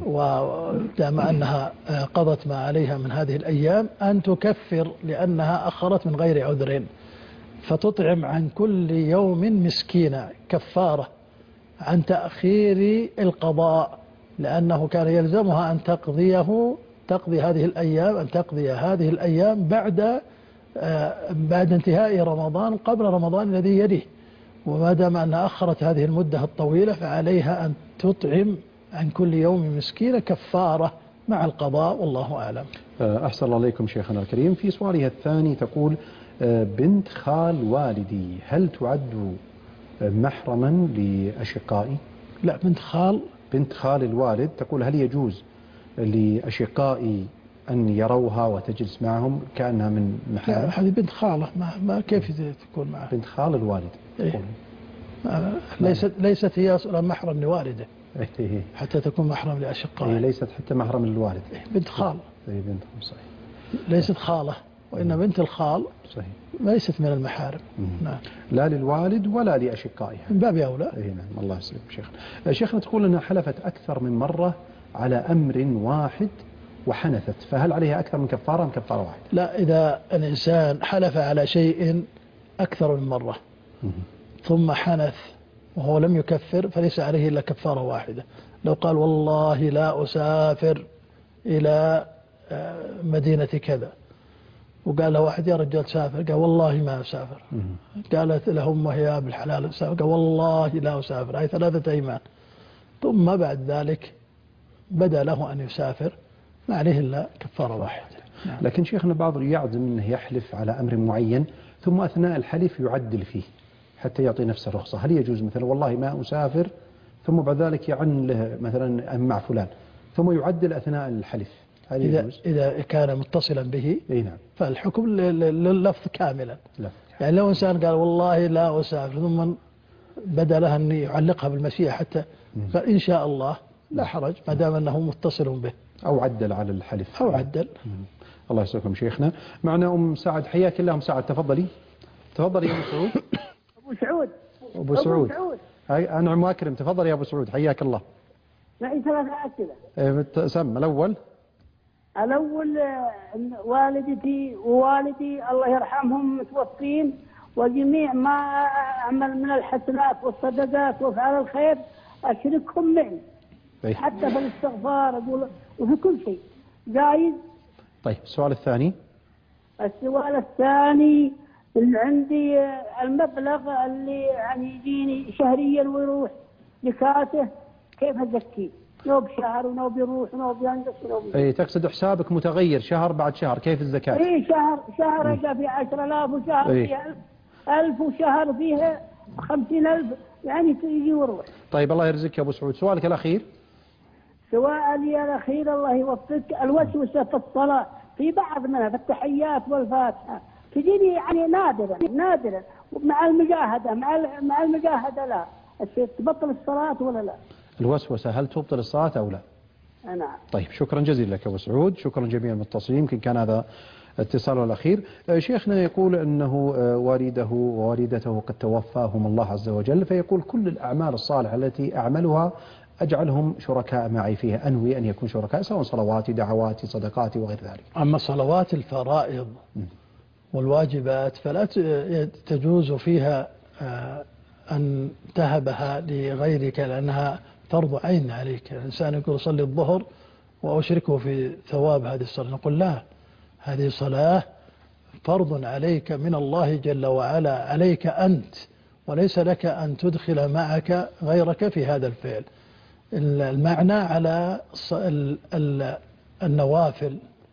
ودام أنها قضت ما عليها من هذه الأيام أن تكفر لأنها أخرت من غير عذر، فتطعم عن كل يوم مسكينا كفارة عن تأخير القضاء، لأنه كان يلزمها أن تقضيه تقضي هذه الأيام أن تقضي هذه الأيام بعد بعد انتهاء رمضان قبل رمضان الذي يليه، وما دام أنها أخرت هذه المدة الطويلة فعليها أن تطعم عن كل يوم مسكينة كفارة مع القضاء، والله أعلم. أحسن الله عليكم شيخنا الكريم. في سؤالها الثاني تقول بنت خال والدي هل تعد محرما لأشقائي؟ لا، بنت خال بنت خال الوالد، تقول هل يجوز لأشقائي أن يروها وتجلس معهم كأنها من محارم؟ لا، هذه بنت خالة، ما, ما كيف تكون معها؟ بنت خال الوالد. إيه؟ ليست ليست هي أصلا محرم لوالده إيه؟ حتى تكون محرم لأشقائه. إيه؟ ليست حتى محرم للوالد. إيه؟ بنت خال. إيه؟ بنت صحيح. ليست خالة، وإن بنت الخال صحيح ليست من المحارم. نعم. لا للوالد ولا لأشقائها، من باب أولى. إيه نعم. الله يسلمك شيخنا. شيخنا تقول أنها حلفت أكثر من مرة على أمر واحد وحنثت، فهل عليها أكثر من كفارة أم كفارة واحدة؟ لا، إذا الإنسان حلف على شيء أكثر من مرة ثم حنث وهو لم يكفر فليس عليه إلا كفارة واحدة. لو قال والله لا أسافر إلى مدينة كذا، وقال له واحد يا رجال سافر، قال والله ما أسافر. قالت له أمه يا أبي الحلال أسافر، قال والله لا أسافر، هاي ثلاثة أيمان. ثم بعد ذلك بدأ له أن يسافر ما عليه إلا كفارة واحدة. نعم. لكن شيخنا بعض يعزم أنه يحلف على أمر معين ثم أثناء الحلف يعدل فيه حتى يعطي نفسه رخصة، هل يجوز مثلا والله ما أسافر ثم بعد ذلك يعن له مثلا مع فلان ثم يعدل أثناء الحلف؟ هل إذا, يجوز؟ إذا كان متصلا به أي نعم. فالحكم لللفظ كاملا. لا. يعني لو إنسان قال والله لا أسافر ثم بدأ له أن يعلقها بالمشيئة حتى فإن شاء الله لا حرج ما دام أنه متصل به. أو عدل على الحلف. أو عدل. الله يسعدكم شيخنا. معنا أم سعد، حياك الله أم سعد، تفضلي تفضلي يا أبو سعود. أبو سعود أبو سعود هاي أنعم وأكرم، تفضل يا أبو سعود حياك الله. معي ثلاثة أسئلة. سم الأول. الأول والدتي ووالدي الله يرحمهم متوفين، وجميع ما أعمل من الحسنات والصدقات وأفعال الخير أشركهم معي. طيب. حتى في الاستغفار أقول وفي كل شيء جايز. طيب السؤال الثاني. السؤال الثاني اللي عندي المبلغ اللي يعني يجيني شهريا ويروح زكاته كيف أزكيه؟ نوب شهر ونوب يروح ونوب ينقص ونوب يروح. اي تقصد حسابك متغير شهر بعد شهر، كيف الزكاة؟ اي شهر شهر يلقى فيه عشرة آلاف وشهر إيه؟ فيه ألف ألف وشهر فيه خمسين ألف، يعني تيجي وروح. طيب الله يرزقك يا أبو سعود. سؤالك الأخير. سؤالي الأخير الله يوفقك، الوسوسة في الصلاة في بعض منها في التحيات والفاتحة تجيني يعني نادرا نادرا مع المجاهدة مع مع المجاهدة لا تبطل الصلاة ولا لا؟ الوسوسة هل تبطل الصلاة أو لا؟ نعم. طيب شكرا جزيلا لك أبو سعود، شكرا جميعا المتصلين، يمكن كان هذا اتصاله الأخير. شيخنا يقول أنه والده ووالدته قد توفاهم الله عز وجل، فيقول كل الأعمال الصالحة التي أعملها أجعلهم شركاء معي فيها، أنوي أن يكون شركاء سواء صلواتي دعواتي صدقاتي وغير ذلك. أما صلوات الفرائض والواجبات فلا تجوز فيها أن تهبها لغيرك لأنها فرض عين عليك. الإنسان يقول صلي الظهر وأشركه في ثواب هذه الصلاة، نقول لا، هذه صلاة فرض عليك من الله جل وعلا، عليك أنت، وليس لك أن تدخل معك غيرك في هذا الفعل. المعنى على النوافل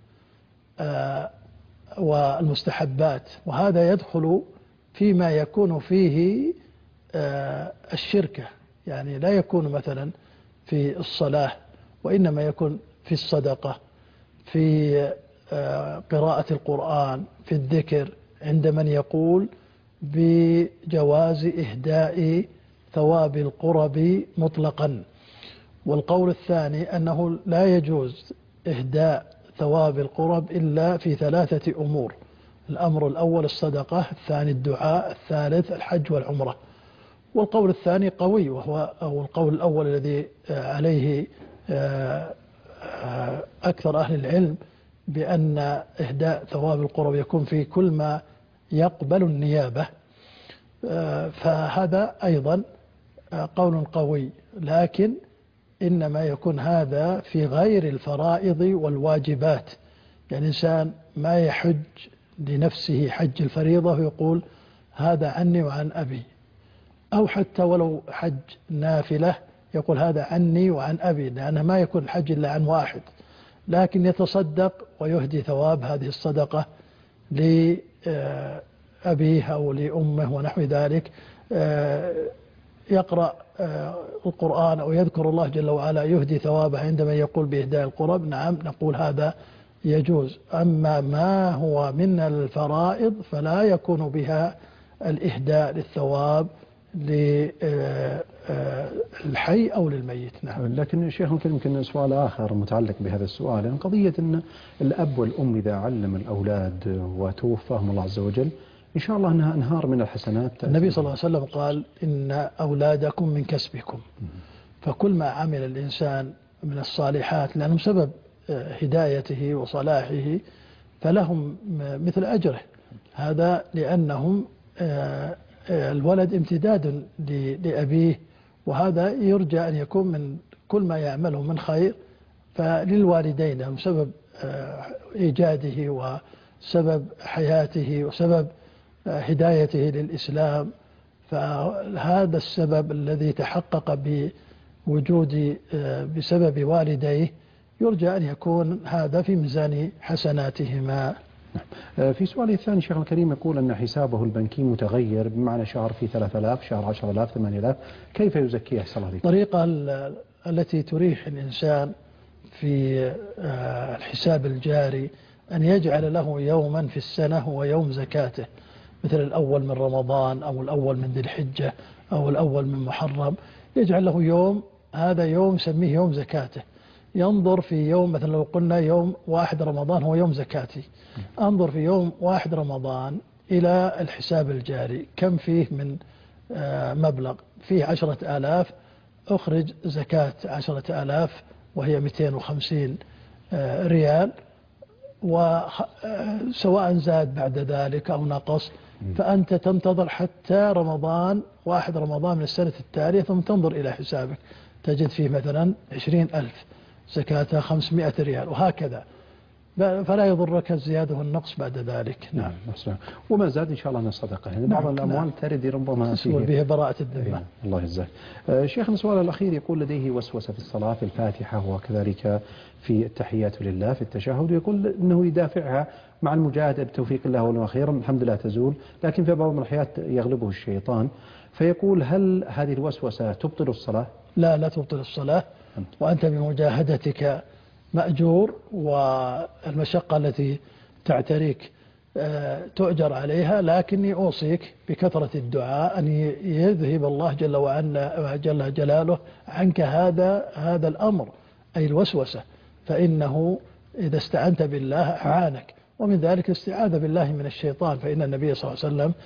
والمستحبات، وهذا يدخل فيما يكون فيه الشركة، يعني لا يكون مثلا في الصلاة وإنما يكون في الصدقة، في قراءة القرآن، في الذكر، عند من يقول بجواز إهداء ثواب القرب مطلقا. والقول الثاني أنه لا يجوز إهداء ثواب القرب إلا في ثلاثة أمور: الأمر الأول الصدقة، الثاني الدعاء، الثالث الحج والعمرة. والقول الثاني قوي، وهو أو القول الأول الذي عليه أكثر أهل العلم، بأن إهداء ثواب القرب يكون في كل ما يقبل النيابة، فهذا أيضا قول قوي، لكن إنما يكون هذا في غير الفرائض والواجبات. يعني إنسان ما يحج لنفسه حج الفريضة ويقول هذا عني وعن أبي، أو حتى ولو حج نافلة يقول هذا عني وعن أبي، لأنه ما يكون الحج إلا عن واحد، لكن يتصدق ويهدي ثواب هذه الصدقة لأبيه أو لأمه ونحو ذلك، يقرأ القرآن أو يذكر الله جل وعلا يهدي ثوابه عندما يقول بإهداء القرب، نعم نقول هذا يجوز. أما ما هو من الفرائض فلا يكون بها الإهداء للثواب للحي أو للميت. نعم. لكن شيخ يمكن سؤال آخر متعلق بهذا السؤال، يعني قضية أن الأب والأم إذا علم الأولاد وتوفاهم الله عز وجل إن شاء الله أنها أنهار من الحسنات. النبي صلى الله عليه وسلم قال إن أولادكم من كسبكم، فكل ما عمل الإنسان من الصالحات لأنهم سبب هدايته وصلاحه فلهم مثل أجره، هذا لأنهم الولد امتداد لأبيه، وهذا يرجى أن يكون من كل ما يعمله من خير فللوالدين، هم سبب إيجاده وسبب حياته وسبب هدايته للإسلام، فهذا السبب الذي تحقق بوجود بسبب والديه يرجى أن يكون هذا في ميزان حسناتهما. في سؤالي الثاني شيخ الكريم يقول أن حسابه البنكي متغير، بمعنى شهر فيه ثلاثة آلاف، شهر عشرة آلاف، ثمانية آلاف، كيف يزكيه أحسن الله؟ الطريقة التي تريح الإنسان في الحساب الجاري أن يجعل له يوما في السنة هو يوم زكاته، مثل الأول من رمضان أو الأول من ذي الحجة أو الأول من محرم، يجعل له يوم، هذا يوم سميه يوم زكاته، ينظر في يوم، مثلا لو قلنا يوم واحد رمضان هو يوم زكاتي، أنظر في يوم واحد رمضان إلى الحساب الجاري كم فيه من مبلغ، فيه عشرة آلاف، أخرج زكاة عشرة آلاف وهي مئتين وخمسين ريال، وسواء زاد بعد ذلك أو نقص، فأنت تنتظر حتى رمضان واحد رمضان من السنة التالية ثم تنظر إلى حسابك تجد فيه مثلا عشرين ألف، زكاة خمسمائة ريال، وهكذا، فلا يضرك الزيادة والنقص بعد ذلك. نعم. نعم. وما زاد إن شاء الله من الصدقة، يعني بعض نعم. الأموال نعم. ترد ربما تسول به براءة الذمة. الله يجزاك. شيخنا السؤال الأخير يقول لديه وسوسة في الصلاة في الفاتحة وكذلك في التحيات لله في التشهد، ويقول أنه يدافعها مع المجاهدة بتوفيق الله والخير الحمد لله تزول، لكن في بعض الأحيان يغلبه الشيطان، فيقول هل هذه الوسوسة تبطل الصلاة؟ لا لا تبطل الصلاة، وأنت بمجاهدتك مأجور، والمشقة التي تعتريك تؤجر عليها، لكني أوصيك بكثرة الدعاء أن يذهب الله جل وعلا جل جلاله عنك هذا هذا الأمر، أي الوسوسة، فإنه إذا استعنت بالله أعانك، ومن ذلك الاستعاذة بالله من الشيطان، فإن النبي صلى الله عليه وسلم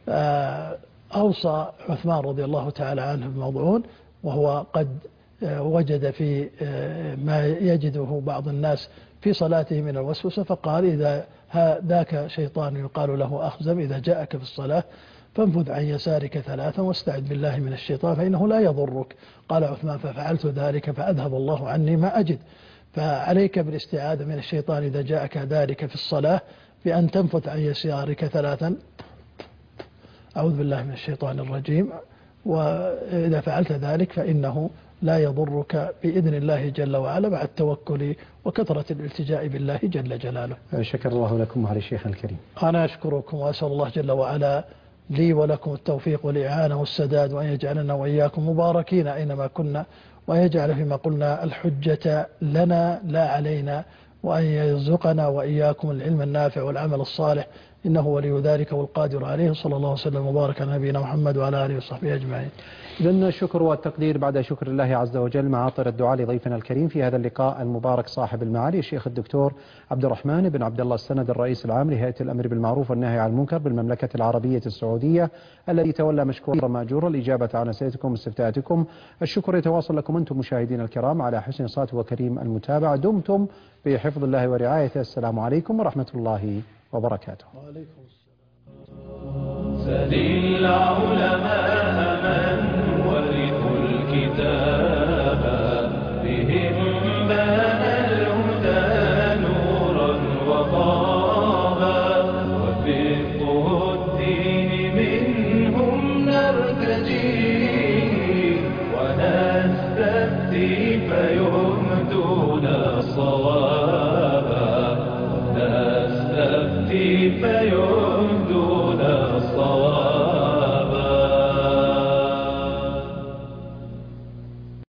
أوصى عثمان رضي الله تعالى عنه بموضوع، وهو قد وجد في ما يجده بعض الناس في صلاته من الوسوسة، فقال إذا ذاك شيطان يقال له أخزم إذا جاءك في الصلاة فانفذ عن يسارك ثلاثا واستعذ بالله من الشيطان فإنه لا يضرك. قال عثمان ففعلت ذلك فأذهب الله عني ما أجد. فعليك بالاستعاذة من الشيطان إذا جاءك ذلك في الصلاة بأن تنفذ عن يسارك ثلاثا أعوذ بالله من الشيطان الرجيم، وإذا فعلت ذلك فإنه لا يضرك بإذن الله جل وعلا مع التوكل وكثرة الالتجاء بالله جل جلاله. شكر الله لكم وعلى الشيخ الكريم. أنا أشكركم وأسأل الله جل وعلا لي ولكم التوفيق والإعانة والسداد، وأن يجعلنا وإياكم مباركين أينما كنا، وأن يجعل فيما قلنا الحجة لنا لا علينا، وأن يرزقنا وإياكم العلم النافع والعمل الصالح، إنه ولي ذلك والقادر عليه. صلى الله وسلم وبارك على نبينا محمد وعلى آله وصحبه أجمعين. إذن الشكر والتقدير بعد شكر الله عز وجل مع عطر الدعاء لضيفنا الكريم في هذا اللقاء المبارك صاحب المعالي الشيخ الدكتور عبد الرحمن بن عبد الله السند الرئيس العام لهيئة الأمر بالمعروف والنهي عن المنكر بالمملكة العربية السعودية، الذي تولى مشكورا مأجورا الإجابة عن أسئلتكم واستفتاءاتكم. الشكر يتواصل لكم أنتم مشاهدين الكرام على حسن صوت وكريم المتابعة. دمتم بحفظ الله ورعايته. السلام عليكم ورحمة الله وبركاته. وعليكم السلام. سل العلماء من ورثوا الكتاب بهم بان الهدى نورا وطابا، وفقه الدين منهم نرتجي ونستفتي فيهدى